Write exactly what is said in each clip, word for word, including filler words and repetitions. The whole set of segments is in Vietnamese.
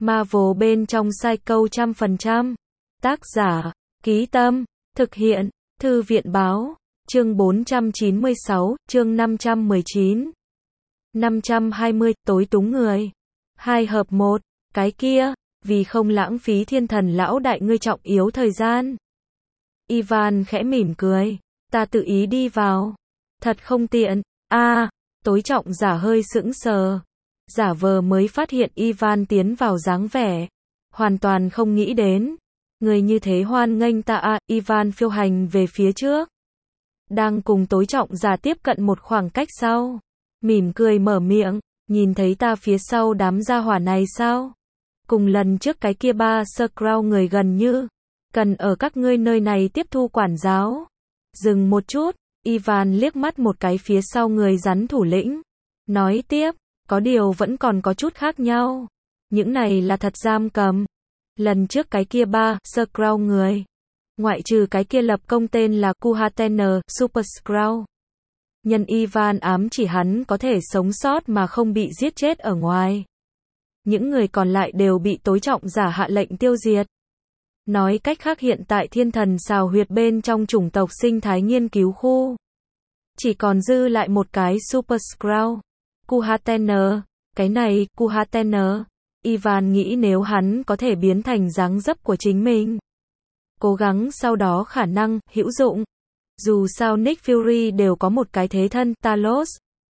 Marvel bên trong sai câu trăm phần trăm. Tác giả, Ký Tâm, thực hiện, Thư viện Báo, chương bốn trăm chín mươi sáu, chương năm trăm mười chín. năm trăm hai mươi, tối túng người. Hai hợp một, cái kia, vì không lãng phí thiên thần lão đại ngươi trọng yếu thời gian. Ivan khẽ mỉm cười, ta tự ý đi vào. Thật không tiện, a à, tối trọng giả hơi sững sờ. Giả vờ mới phát hiện Ivan tiến vào dáng vẻ. Hoàn toàn không nghĩ đến. Người như thế hoan nghênh ta à, Ivan phiêu hành về phía trước. Đang cùng tối trọng giả tiếp cận một khoảng cách sau. Mỉm cười mở miệng, nhìn thấy ta phía sau đám gia hỏa này sao? Cùng lần trước cái kia ba Scroll người gần như. Cần ở các ngươi nơi này tiếp thu quản giáo. Dừng một chút, Ivan liếc mắt một cái phía sau người rắn thủ lĩnh. Nói tiếp, có điều vẫn còn có chút khác nhau. Những này là thật giam cầm. Lần trước cái kia ba Scroll người. Ngoại trừ cái kia lập công tên là Kuhatener, Super Scroll. Nhân Ivan ám chỉ hắn có thể sống sót mà không bị giết chết ở ngoài. Những người còn lại đều bị tối trọng giả hạ lệnh tiêu diệt. Nói cách khác hiện tại thiên thần xào huyệt bên trong chủng tộc sinh thái nghiên cứu khu. Chỉ còn dư lại một cái Super Scroll. Kuhatener. Cái này, Kuhatener. Ivan nghĩ nếu hắn có thể biến thành dáng dấp của chính mình. Cố gắng sau đó khả năng, hữu dụng. Dù sao Nick Fury đều có một cái thế thân, Talos.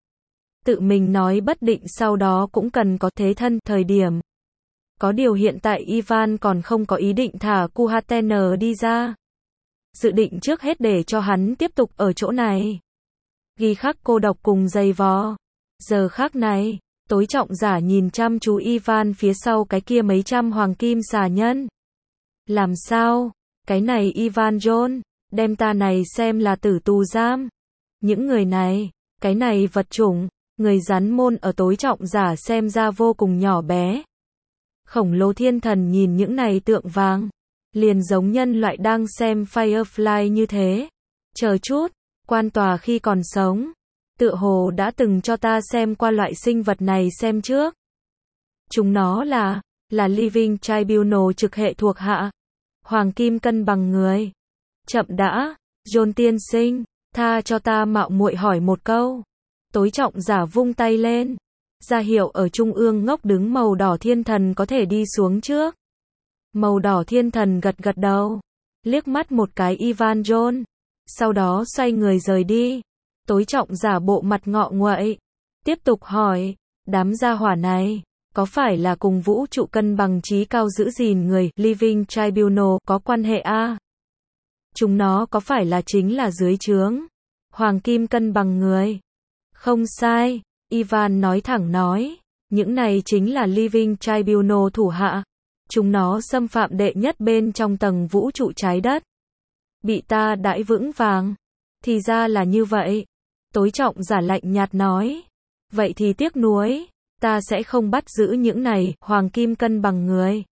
Tự mình nói bất định sau đó cũng cần có thế thân, thời điểm. Có điều hiện tại Ivan còn không có ý định thả Kuhatener đi ra. Dự định trước hết để cho hắn tiếp tục ở chỗ này. Ghi khắc cô độc cùng dày vò. Giờ khác này, tối trọng giả nhìn chăm chú Ivan phía sau cái kia mấy trăm hoàng kim xà nhân. Làm sao? Cái này Ivan John, đem ta này xem là tử tù giam. Những người này, cái này vật chủng, người rắn môn ở tối trọng giả xem ra vô cùng nhỏ bé. Khổng lồ thiên thần nhìn những này tượng vàng, liền giống nhân loại đang xem Firefly như thế. Chờ chút, quan tòa khi còn sống, tựa hồ đã từng cho ta xem qua loại sinh vật này xem trước. Chúng nó là, là Living Tribunal trực hệ thuộc hạ. Hoàng kim cân bằng người. Chậm đã, John tiên sinh, tha cho ta mạo muội hỏi một câu. Tối trọng giả vung tay lên. Ra hiệu ở trung ương ngốc đứng màu đỏ thiên thần có thể đi xuống trước. Màu đỏ thiên thần gật gật đầu. Liếc mắt một cái Ivan John. Sau đó xoay người rời đi. Tối trọng giả bộ mặt ngọ nguậy. Tiếp tục hỏi, đám gia hỏa này, có phải là cùng vũ trụ cân bằng trí cao giữ gìn người Living Tribunal có quan hệ a? À? Chúng nó có phải là chính là dưới trướng hoàng kim cân bằng người? Không sai, Ivan nói thẳng nói, những này chính là Living Tribunal thủ hạ. Chúng nó xâm phạm đệ nhất bên trong tầng vũ trụ trái đất. Bị ta đãi vững vàng. Thì ra là như vậy. Tối trọng giả lạnh nhạt nói. Vậy thì tiếc nuối. Ta sẽ không bắt giữ những này, hoàng kim cân bằng người.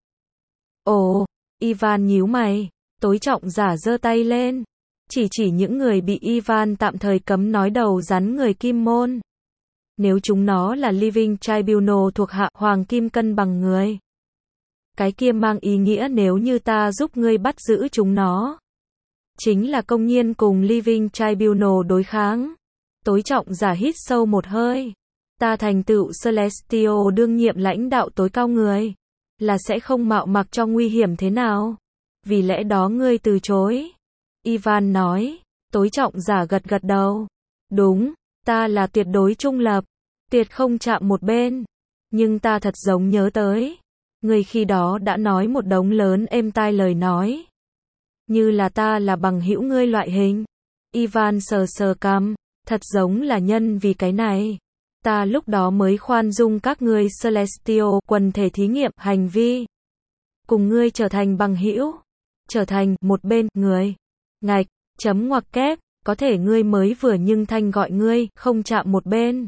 Ồ, Ivan nhíu mày, tối trọng giả giơ tay lên. Chỉ chỉ những người bị Ivan tạm thời cấm nói đầu rắn người kim môn. Nếu chúng nó là Living Tribunal thuộc hạ hoàng kim cân bằng người. Cái kia mang ý nghĩa nếu như ta giúp ngươi bắt giữ chúng nó. Chính là công nhiên cùng Living Tribunal đối kháng. Tối trọng giả hít sâu một hơi. Ta thành tựu Celestial đương nhiệm lãnh đạo tối cao người, là sẽ không mạo mặc cho nguy hiểm thế nào. Vì lẽ đó ngươi từ chối. Ivan nói, tối trọng giả gật gật đầu. Đúng, ta là tuyệt đối trung lập, tuyệt không chạm một bên. Nhưng ta thật giống nhớ tới. Ngươi khi đó đã nói một đống lớn êm tai lời nói. Như là ta là bằng hữu ngươi loại hình. Ivan sờ sờ cằm, thật giống là nhân vì cái này. Ta lúc đó mới khoan dung các ngươi Celestial quần thể thí nghiệm hành vi. Cùng ngươi trở thành bằng hữu. Trở thành một bên người. Ngạch, chấm ngoặc kép, có thể ngươi mới vừa nhưng thanh gọi ngươi, không chạm một bên.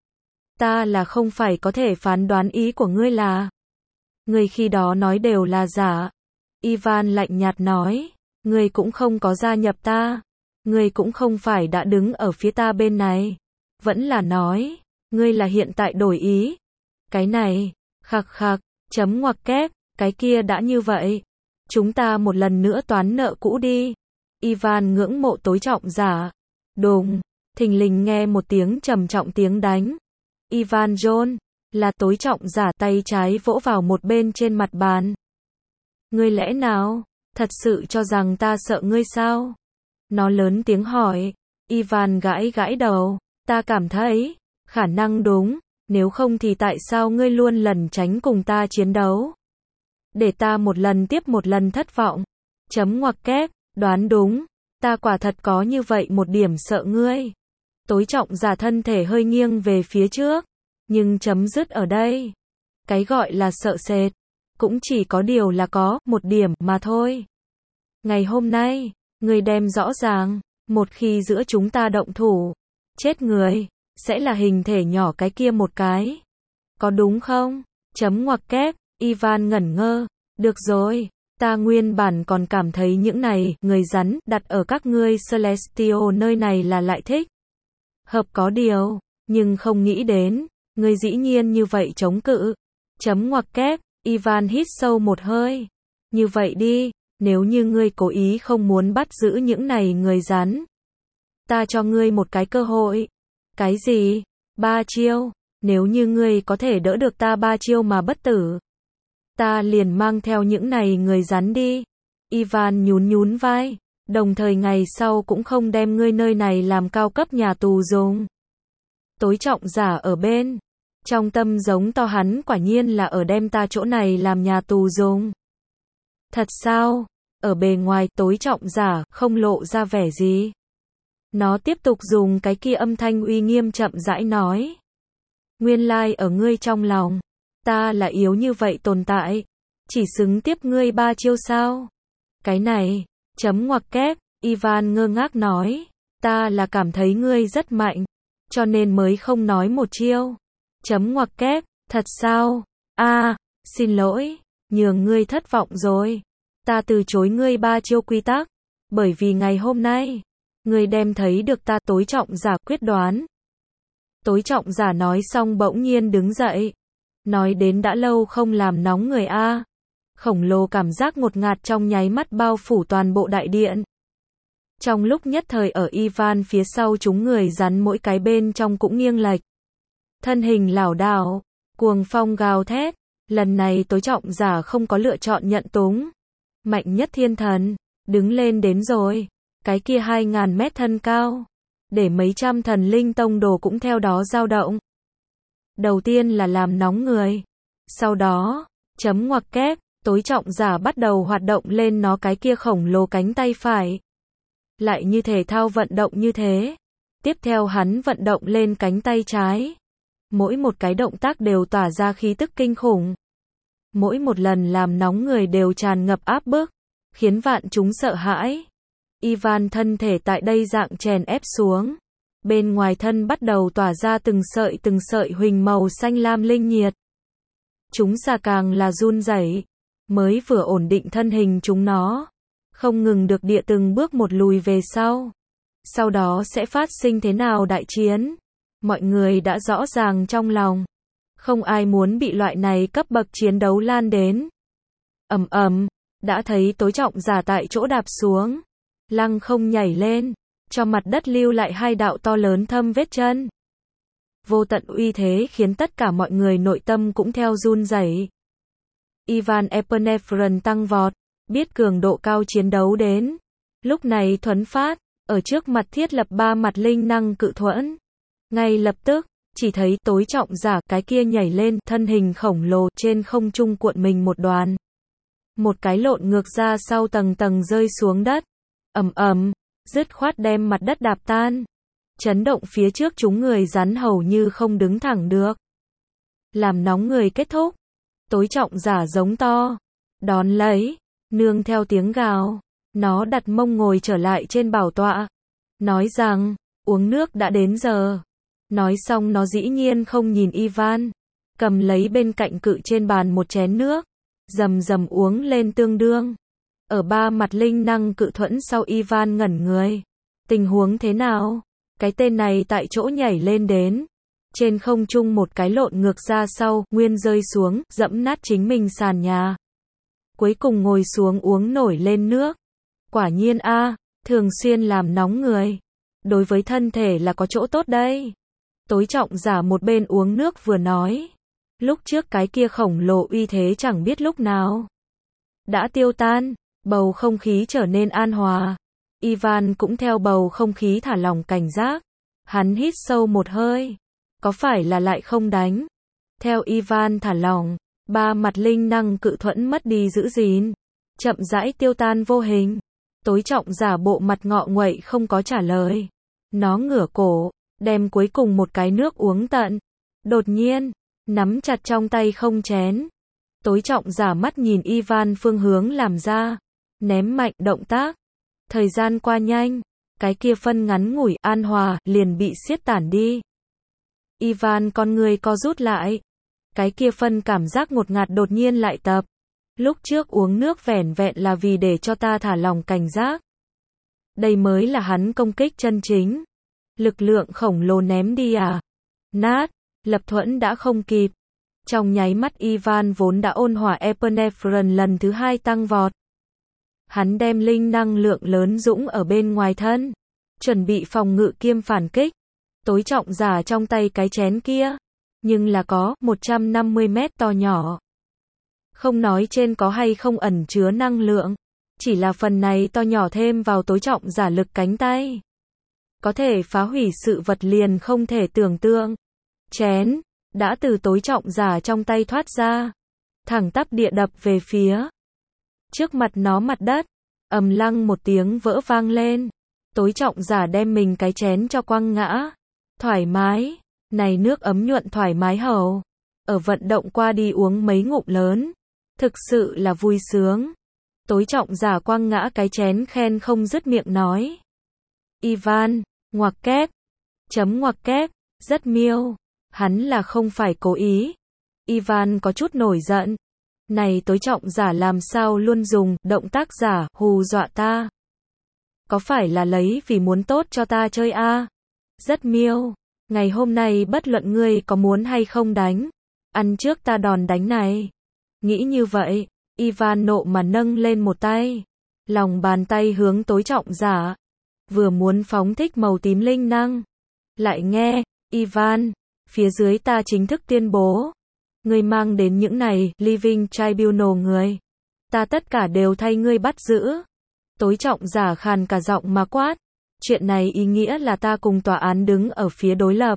Ta là không phải có thể phán đoán ý của ngươi là. Ngươi khi đó nói đều là giả. Ivan lạnh nhạt nói, ngươi cũng không có gia nhập ta. Ngươi cũng không phải đã đứng ở phía ta bên này. Vẫn là nói. Ngươi là hiện tại đổi ý. Cái này, khạc khạc, Chấm ngoặc kép, cái kia đã như vậy. Chúng ta một lần nữa toán nợ cũ đi. Ivan ngưỡng mộ tối trọng giả. Đùng, thình lình nghe một tiếng trầm trọng tiếng đánh. Ivan John, là tối trọng giả tay trái vỗ vào một bên trên mặt bàn. Ngươi lẽ nào, thật sự cho rằng ta sợ ngươi sao? Nó lớn tiếng hỏi. Ivan gãi gãi đầu. Ta cảm thấy, khả năng đúng, nếu không thì tại sao ngươi luôn lẩn tránh cùng ta chiến đấu? Để ta một lần tiếp một lần thất vọng. Chấm ngoặc kép, đoán đúng, ta quả thật có như vậy một điểm sợ ngươi. Tối trọng giả thân thể hơi nghiêng về phía trước, nhưng chấm dứt ở đây. Cái gọi là sợ sệt, cũng chỉ có điều là có một điểm mà thôi. Ngày hôm nay, ngươi đem rõ ràng, một khi giữa chúng ta động thủ, chết người, sẽ là hình thể nhỏ cái kia một cái. Có đúng không? Chấm ngoặc kép, Ivan ngẩn ngơ. Được rồi, ta nguyên bản còn cảm thấy những này, người rắn, đặt ở các ngươi Celestial nơi này là lại thích. Hợp có điều, nhưng không nghĩ đến, ngươi dĩ nhiên như vậy chống cự. Chấm ngoặc kép, Ivan hít sâu một hơi. Như vậy đi, nếu như ngươi cố ý không muốn bắt giữ những này người rắn, ta cho ngươi một cái cơ hội. Cái gì? Ba chiêu, nếu như ngươi có thể đỡ được ta ba chiêu mà bất tử, ta liền mang theo những này người rắn đi. Ivan nhún nhún vai, đồng thời ngày sau cũng không đem ngươi nơi này làm cao cấp nhà tù dùng. Tối trọng giả ở bên, trong tâm giống to hắn quả nhiên là ở đem ta chỗ này làm nhà tù dùng. Thật sao? Ở bề ngoài tối trọng giả không lộ ra vẻ gì. Nó tiếp tục dùng cái kia âm thanh uy nghiêm chậm rãi nói. Nguyên lai ở ngươi trong lòng, ta là yếu như vậy tồn tại, chỉ xứng tiếp ngươi ba chiêu sao? Cái này, chấm ngoặc kép, Ivan ngơ ngác nói, ta là cảm thấy ngươi rất mạnh, cho nên mới không nói một chiêu. Chấm ngoặc kép, thật sao? A, à, xin lỗi, nhường ngươi thất vọng rồi. Ta từ chối ngươi ba chiêu quy tắc, bởi vì ngày hôm nay, ngươi đem thấy được ta tối trọng giả quyết đoán. Tối trọng giả nói xong bỗng nhiên đứng dậy. Nói đến đã lâu không làm nóng người a. Khổng lồ cảm giác ngột ngạt trong nháy mắt bao phủ toàn bộ đại điện. Trong lúc nhất thời ở Ivan phía sau chúng người rắn mỗi cái bên trong cũng nghiêng lệch. Thân hình lảo đảo, cuồng phong gào thét, lần này tối trọng giả không có lựa chọn nhận túng. Mạnh nhất thiên thần, đứng lên đến rồi, cái kia hai ngàn mét thân cao, để mấy trăm thần linh tông đồ cũng theo đó dao động. Đầu tiên là làm nóng người, sau đó, chấm ngoặc kép, tối trọng giả bắt đầu hoạt động lên nó cái kia khổng lồ cánh tay phải. Lại như thể thao vận động như thế. Tiếp theo hắn vận động lên cánh tay trái. Mỗi một cái động tác đều tỏa ra khí tức kinh khủng. Mỗi một lần làm nóng người đều tràn ngập áp bức, khiến vạn chúng sợ hãi. Ivan thân thể tại đây dạng chèn ép xuống. Bên ngoài thân bắt đầu tỏa ra từng sợi từng sợi huỳnh màu xanh lam linh nhiệt. Chúng xà càng là run rẩy, mới vừa ổn định thân hình chúng nó, không ngừng được địa từng bước một lùi về sau. Sau đó sẽ phát sinh thế nào đại chiến? Mọi người đã rõ ràng trong lòng. Không ai muốn bị loại này cấp bậc chiến đấu lan đến. Ầm ầm, đã thấy tối trọng giả tại chỗ đạp xuống, lăng không nhảy lên, cho mặt đất lưu lại hai đạo to lớn thâm vết chân. Vô tận uy thế khiến tất cả mọi người nội tâm cũng theo run rẩy. Ivan Epinephrine tăng vọt, biết cường độ cao chiến đấu đến. Lúc này thuấn phát, ở trước mặt thiết lập ba mặt linh năng cự thuẫn. Ngay lập tức, chỉ thấy tối trọng giả cái kia nhảy lên, thân hình khổng lồ trên không trung cuộn mình một đoàn. Một cái lộn ngược ra sau tầng tầng rơi xuống đất. Ầm ầm, dứt khoát đem mặt đất đạp tan. Chấn động phía trước chúng người rắn hầu như không đứng thẳng được. Làm nóng người kết thúc. Tối trọng giả giống to. Đón lấy, nương theo tiếng gào, nó đặt mông ngồi trở lại trên bảo tọa. Nói rằng, uống nước đã đến giờ. Nói xong nó dĩ nhiên không nhìn Ivan. Cầm lấy bên cạnh cự trên bàn một chén nước. Rầm rầm uống lên tương đương. Ở ba mặt linh năng cự thuẫn sau Ivan ngẩn người. Tình huống thế nào? Cái tên này tại chỗ nhảy lên đến. trên không trung một cái lộn ngược ra sau, nguyên rơi xuống, dẫm nát chính mình sàn nhà. Cuối cùng ngồi xuống uống nổi lên nước. Quả nhiên a, thường xuyên làm nóng người. Đối với thân thể là có chỗ tốt đây. Tối trọng giả một bên uống nước vừa nói. Lúc trước cái kia khổng lồ uy thế chẳng biết lúc nào đã tiêu tan, bầu không khí trở nên an hòa. Ivan cũng theo bầu không khí thả lỏng cảnh giác. Hắn hít sâu một hơi. Có phải là lại không đánh? Theo Ivan thả lỏng, ba mặt linh năng cự thuẫn mất đi giữ gìn, chậm rãi tiêu tan vô hình. Tối trọng giả bộ mặt ngọ nguậy không có trả lời. Nó ngửa cổ, đem cuối cùng một cái nước uống tận. Đột nhiên, nắm chặt trong tay không chén. Tối trọng giả mắt nhìn Ivan phương hướng làm ra, ném mạnh động tác. Thời gian qua nhanh, cái kia phân ngắn ngủi an hòa liền bị xiết tản đi. Ivan con người co rút lại. Cái kia phân cảm giác ngột ngạt đột nhiên lại tập. Lúc trước uống nước vẻn vẹn là vì để cho ta thả lòng cảnh giác. Đây mới là hắn công kích chân chính. Lực lượng khổng lồ ném đi à. Nát, lập thuẫn đã không kịp. Trong nháy mắt Ivan vốn đã ôn hòa epinephrine lần thứ hai tăng vọt. Hắn đem linh năng lượng lớn dũng ở bên ngoài thân. Chuẩn bị phòng ngự kiêm phản kích. Tối trọng giả trong tay cái chén kia. Nhưng là có một trăm năm mươi mét to nhỏ. Không nói trên có hay không ẩn chứa năng lượng. Chỉ là phần này to nhỏ thêm vào tối trọng giả lực cánh tay. Có thể phá hủy sự vật liền không thể tưởng tượng. Chén, đã từ tối trọng giả trong tay thoát ra. Thẳng tắp địa đập về phía. Trước mặt nó mặt đất. Ầm lăng một tiếng vỡ vang lên. Tối trọng giả đem mình cái chén cho quăng ngã. Thoải mái. Này nước ấm nhuận thoải mái hầu. Ở vận động qua đi uống mấy ngụm lớn. Thực sự là vui sướng. Tối trọng giả quăng ngã cái chén khen không dứt miệng nói. Ivan, ngoặc kép. Chấm ngoặc kép, rất miêu. Hắn là không phải cố ý. Ivan có chút nổi giận. Này tối trọng giả làm sao luôn dùng động tác giả hù dọa ta. Có phải là lấy vì muốn tốt cho ta chơi a? À? Rất miêu. Ngày hôm nay bất luận ngươi có muốn hay không đánh. Ăn trước ta đòn đánh này. Nghĩ như vậy, Ivan nộ mà nâng lên một tay. Lòng bàn tay hướng tối trọng giả. Vừa muốn phóng thích màu tím linh năng. Lại nghe, Ivan, phía dưới ta chính thức tuyên bố. Ngươi mang đến những này, Living Tribunal người. Ta tất cả đều thay ngươi bắt giữ. Tối trọng giả khàn cả giọng mà quát. Chuyện này ý nghĩa là ta cùng tòa án đứng ở phía đối lập.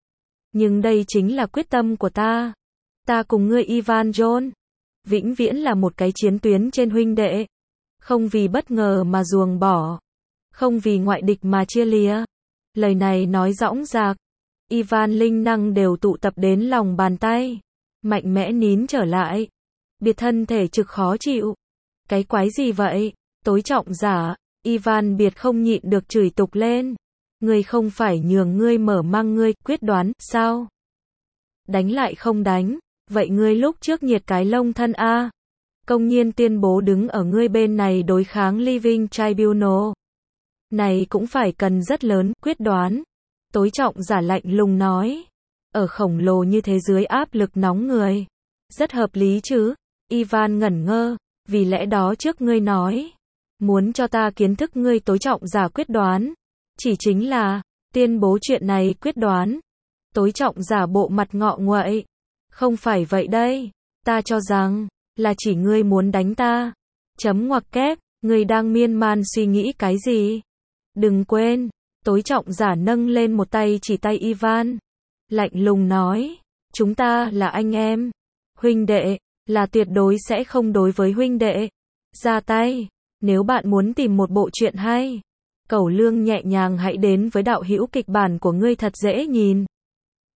Nhưng đây chính là quyết tâm của ta. Ta cùng ngươi Ivan John. Vĩnh viễn là một cái chiến tuyến trên huynh đệ. Không vì bất ngờ mà ruồng bỏ. Không vì ngoại địch mà chia lìa. Lời này nói rõng rạc. Ivan linh năng đều tụ tập đến lòng bàn tay. Mạnh mẽ nín trở lại. Biệt thân thể trực khó chịu. Cái quái gì vậy? Tối trọng giả. Ivan biệt không nhịn được chửi tục lên. Ngươi không phải nhường ngươi mở mang ngươi quyết đoán, sao? Đánh lại không đánh. Vậy ngươi lúc trước nhiệt cái lông thân a, công nhiên tuyên bố đứng ở ngươi bên này đối kháng Living Tribunal. Này cũng phải cần rất lớn quyết đoán. Tối trọng giả lạnh lùng nói. Ở khổng lồ như thế dưới áp lực nóng người. Rất hợp lý chứ. Ivan ngẩn ngơ. Vì lẽ đó trước ngươi nói. Muốn cho ta kiến thức ngươi tối trọng giả quyết đoán. Chỉ chính là. Tuyên bố chuyện này quyết đoán. Tối trọng giả bộ mặt ngọ nguậy. Không phải vậy đây. Ta cho rằng. Là chỉ ngươi muốn đánh ta. Chấm ngoặc kép. Ngươi đang miên man suy nghĩ cái gì? Đừng quên. Tối trọng giả nâng lên một tay chỉ tay Ivan. Lạnh lùng nói. Chúng ta là anh em. Huynh đệ. Là tuyệt đối sẽ không đối với huynh đệ. Ra tay. Nếu bạn muốn tìm một bộ truyện hay. Cẩu lương nhẹ nhàng hãy đến với đạo hữu kịch bản của ngươi thật dễ nhìn.